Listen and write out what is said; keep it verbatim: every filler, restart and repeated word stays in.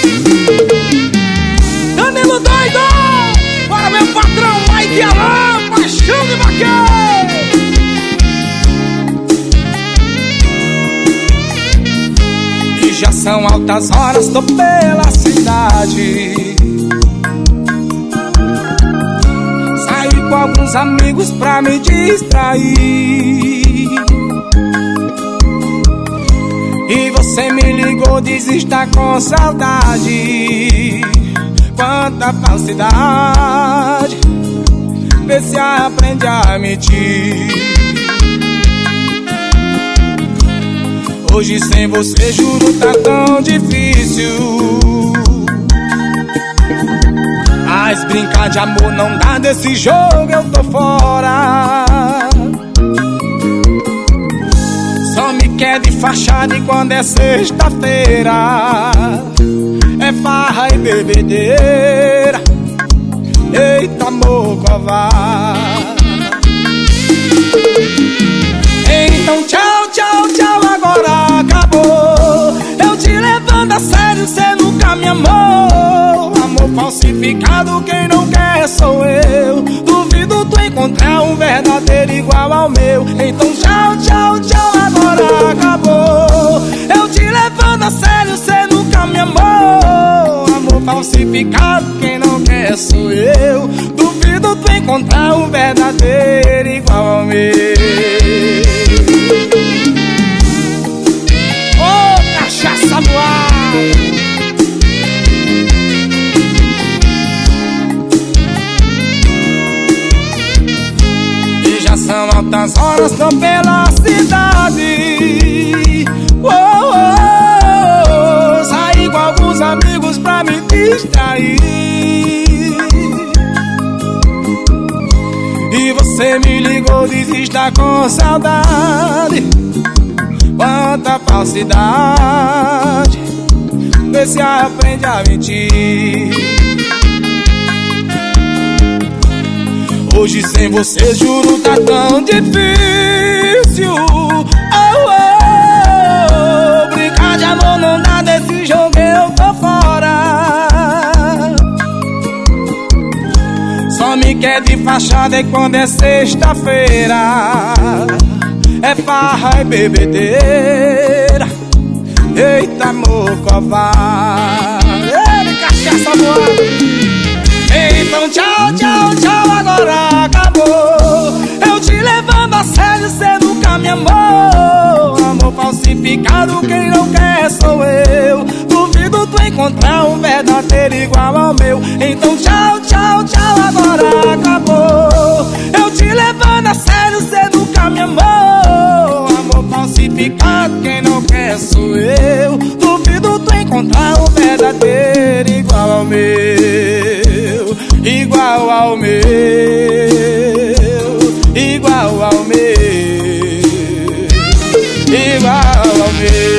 Danilo doido! Bora meu patrão, Mike Alan, paixão de vaqueiro! E já são altas horas, tô pela cidade. Saí com alguns amigos pra me distrair. E você me ligou, diz está com saudade. Quanta falsidade, vê se aprende a mentir. Hoje sem você, juro, tá tão difícil. Mas brincar de amor não dá, desse jogo eu tô fora. Só me quer de fachada e quando é sexta-feira é farra e bebedeira. Eita, amor covarde. Então tchau, tchau, tchau, agora acabou. Eu te levando a sério, cê nunca me amou. Amor falsificado, quem não quer sou eu. Duvido tu encontrar um verdadeiro igual ao meu. Então tchau, tchau, tchau, agora acabou. Eu te levando a sério, cê nunca me amou. Amor falsificado, quem não quer sou eu. Duvido tu encontrar um verdadeiro igual ao meu. Ô, cachaça voada! São altas horas, tô pela cidade. Oh, oh, oh, saí com alguns amigos pra me distrair. E você me ligou, diz está com saudade. Quanta falsidade, vê se aprende a mentir. Hoje sem você, juro, tá tão difícil. Oh, oh, oh. Brincar de amor não dá, desse jogo eu tô fora. Só me quer de fachada e quando é sexta-feira é farra e bebedeira. Eita, amor covarde. Ei, cachaça voada. Então tchau, tchau, tchau, agora acabou. Eu te levando a sério, cê nunca me amou. Amor falsificado, quem não quer sou eu. Duvido tu encontrar um verdadeiro igual ao meu. Então tchau, tchau, tchau, agora acabou. Eu te levando a sério, cê nunca me amou. Amor falsificado, quem não quer sou eu. Duvido tu encontrar um verdadeiro igual ao meu. Igual ao meu, igual ao meu, igual ao meu.